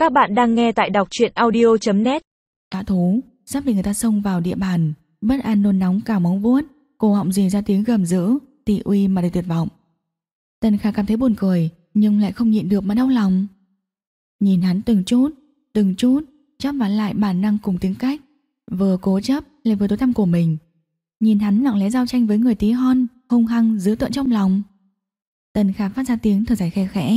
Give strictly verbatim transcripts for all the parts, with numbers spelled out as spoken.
Các bạn đang nghe tại đọc truyện audio chấm net. Dã thú sắp bị người ta xông vào địa bàn, bất an nôn nóng cả móng vuốt, cổ họng rỉ ra tiếng gầm dữ, tị uy mà đầy tuyệt vọng. Tần Khả cảm thấy buồn cười, nhưng lại không nhịn được mà đau lòng. Nhìn hắn từng chút, từng chút chấp ván lại bản năng cùng tính cách, vừa cố chấp lại vừa tối tăm của mình. Nhìn hắn lặng lẽ giao tranh với người tí hon, hung hăng dữ tợn trong lòng. Tần Khả phát ra tiếng thở dài khe khẽ.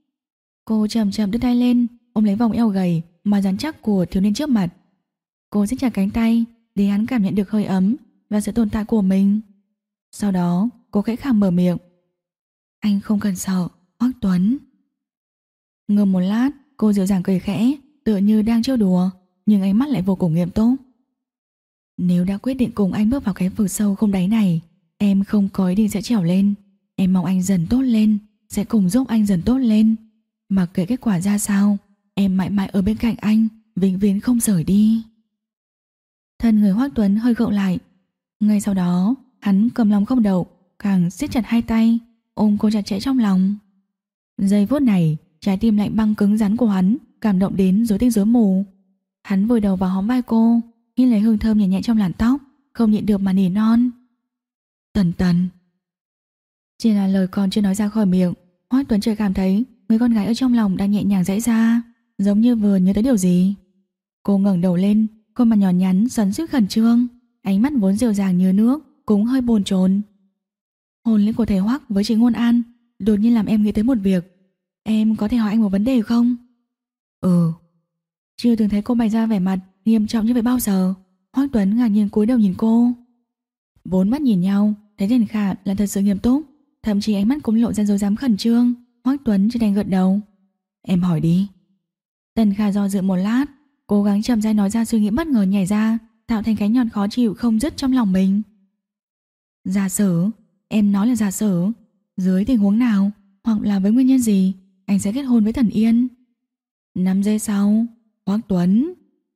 Cô chậm chậm đưa tay lên, ôm lấy vòng eo gầy mà rắn chắc của thiếu niên trước mặt. Cô siết chặt cánh tay để hắn cảm nhận được hơi ấm và sự tồn tại của mình. Sau đó cô khẽ khàng mở miệng. Anh không cần sợ, Hoắc Tuấn. Ngừng một lát, cô dịu dàng cười khẽ, tựa như đang trêu đùa, nhưng ánh mắt lại vô cùng nghiêm túc. Nếu đã quyết định cùng anh bước vào cái vực sâu không đáy này, em không có ý định sẽ trèo lên. Em mong anh dần tốt lên, sẽ cùng giúp anh dần tốt lên. Mặc kệ kết quả ra sao, em mãi mãi ở bên cạnh anh, vĩnh viễn không rời đi. Thân người Hoắc Tuấn hơi gượng lại. Ngay sau đó, hắn cầm lòng không đậu, càng siết chặt hai tay, ôm cô chặt chẽ trong lòng. Giây phút này, trái tim lạnh băng cứng rắn của hắn cảm động đến rối tinh rối mù. Hắn vùi đầu vào hõm vai cô, hít lấy hương thơm nhẹ nhẹ trong làn tóc, không nhịn được mà nỉ non. Tần Tần. Chỉ là lời còn chưa nói ra khỏi miệng, Hoắc Tuấn chợt cảm thấy người con gái ở trong lòng đang nhẹ nhàng giãy ra, giống như vừa nhớ tới điều gì. Cô ngẩng đầu lên, khuôn mặt nhỏ nhắn xoắn xuýt khẩn trương, ánh mắt vốn dịu dàng như nước cũng hơi bồn chồn. Hôn lễ của thầy Hoắc với chị Ngôn An đột nhiên làm em nghĩ tới một việc. Em có thể hỏi anh một vấn đề không? Ừ. Chưa từng thấy cô bày ra vẻ mặt nghiêm trọng như vậy bao giờ. Hoắc Tuấn ngạc nhiên cúi đầu nhìn cô. Bốn mắt nhìn nhau, thấy Tần Khả là thật sự nghiêm túc, thậm chí ánh mắt cũng lộ ra dối dám khẩn trương. Hoắc Tuấn chỉ đành gật đầu. Em hỏi đi. Tần Khả do dự một lát, cố gắng chậm rãi nói ra suy nghĩ bất ngờ nhảy ra, tạo thành cái nhọn khó chịu không dứt trong lòng mình. Giả sử, em nói là giả sử, dưới tình huống nào hoặc là với nguyên nhân gì anh sẽ kết hôn với Thần Yên? Năm giây sau, Hoắc Tuấn.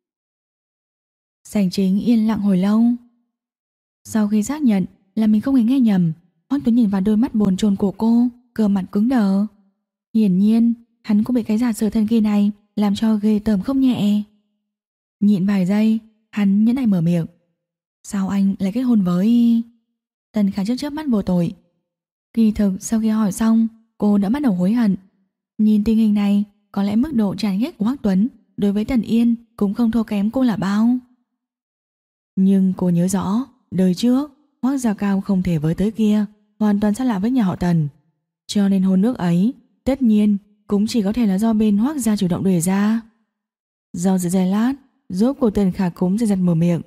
Sảnh chính yên lặng hồi lâu. Sau khi xác nhận là mình không hề nghe nhầm, Hoắc Tuấn nhìn vào đôi mắt bồn chồn của cô, cơ mặt cứng đờ. Hiển nhiên, hắn cũng bị cái giả sử thần kỳ này làm cho ghê tởm không nhẹ. Nhịn vài giây, hắn nhẫn nại mở miệng. Sao anh lại kết hôn với... Tần Khả chớp chớp mắt vô tội. Kỳ thực sau khi hỏi xong, cô đã bắt đầu hối hận. Nhìn tình hình này, có lẽ mức độ chán ghét của Hoắc Tuấn đối với Tần Yên cũng không thua kém cô là bao. Nhưng cô nhớ rõ, đời trước Hoắc gia Cao không thể với tới kia, hoàn toàn xa lạ với nhà họ Tần. Cho nên hôn nước ấy, tất nhiên cũng chỉ có thể là do bên Hoắc gia chủ động đề ra. Do dự giây lát, rốt cuộc Tần Khả cũng dần dần mở miệng.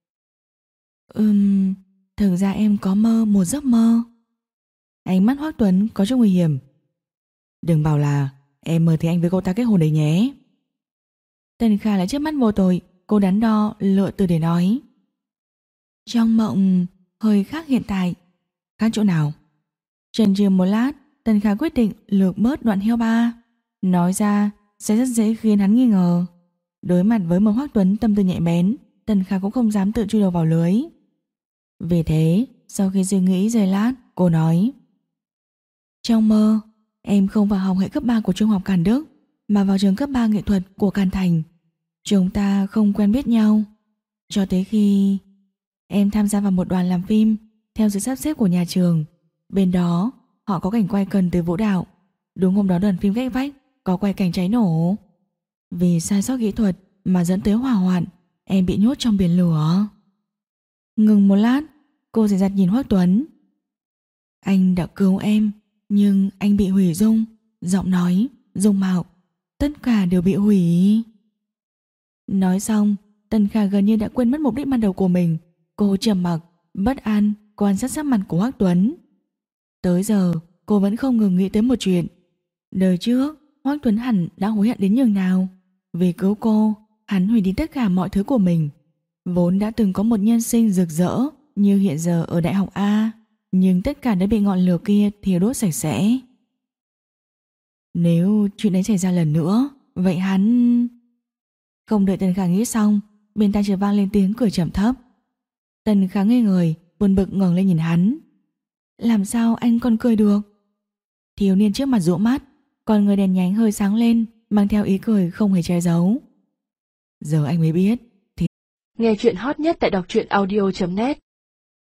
Ừm, thực ra em có mơ một giấc mơ. Ánh mắt Hoắc Tuấn có chút nguy hiểm. Đừng bảo là em mơ thấy anh với cô ta kết hôn đấy nhé. Tần Khả lại chớp mắt vô tội, cô đắn đo lựa từ để nói. Trong mộng hơi khác hiện tại. Khác chỗ nào? Chần chừ một lát, Tần Khả quyết định lược bớt đoạn heo ba. Nói ra sẽ rất dễ khiến hắn nghi ngờ. Đối mặt với một Hoắc Tuấn tâm tư nhạy bén, Tần Khả cũng không dám tự chui đầu vào lưới. Vì thế, sau khi suy nghĩ giây lát, cô nói. Trong mơ, em không vào học hệ cấp ba của Trung học Càn Đức, mà vào trường cấp ba nghệ thuật của Càn Thành. Chúng ta không quen biết nhau, cho tới khi em tham gia vào một đoàn làm phim theo sự sắp xếp của nhà trường. Bên đó, họ có cảnh quay cần từ vũ đạo. Đúng hôm đó đoàn phim Gách Vách có quay cảnh cháy nổ. Vì sai sót kỹ thuật mà dẫn tới hỏa hoạn, em bị nhốt trong biển lửa. Ngừng một lát, cô dè dặt nhìn Hoắc Tuấn. Anh đã cứu em, nhưng anh bị hủy dung, giọng nói, dung mạo, tất cả đều bị hủy. Nói xong, Tần Khả gần như đã quên mất mục đích ban đầu của mình. Cô trầm mặc, bất an quan sát sắc mặt của Hoắc Tuấn. Tới giờ, cô vẫn không ngừng nghĩ tới một chuyện. Đời trước, Hoắc Tuấn hẳn đã hối hận đến nhường nào. Vì cứu cô, hắn hủy đi tất cả mọi thứ của mình. Vốn đã từng có một nhân sinh rực rỡ như hiện giờ ở Đại học A, nhưng tất cả đã bị ngọn lửa kia thiêu đốt sạch sẽ. Nếu chuyện đấy xảy ra lần nữa, vậy hắn... Không đợi Tần Khả nghĩ xong, bên tai chợt vang lên tiếng cười trầm thấp. Tần Khả ngây người, buồn bực ngẩng lên nhìn hắn. Làm sao anh còn cười được? Thiếu niên trước mặt rũ mắt, còn người đèn nhánh hơi sáng lên, mang theo ý cười không hề che giấu. Giờ anh mới biết. Nghe chuyện hot nhất tại đọc truyện audio chấm net.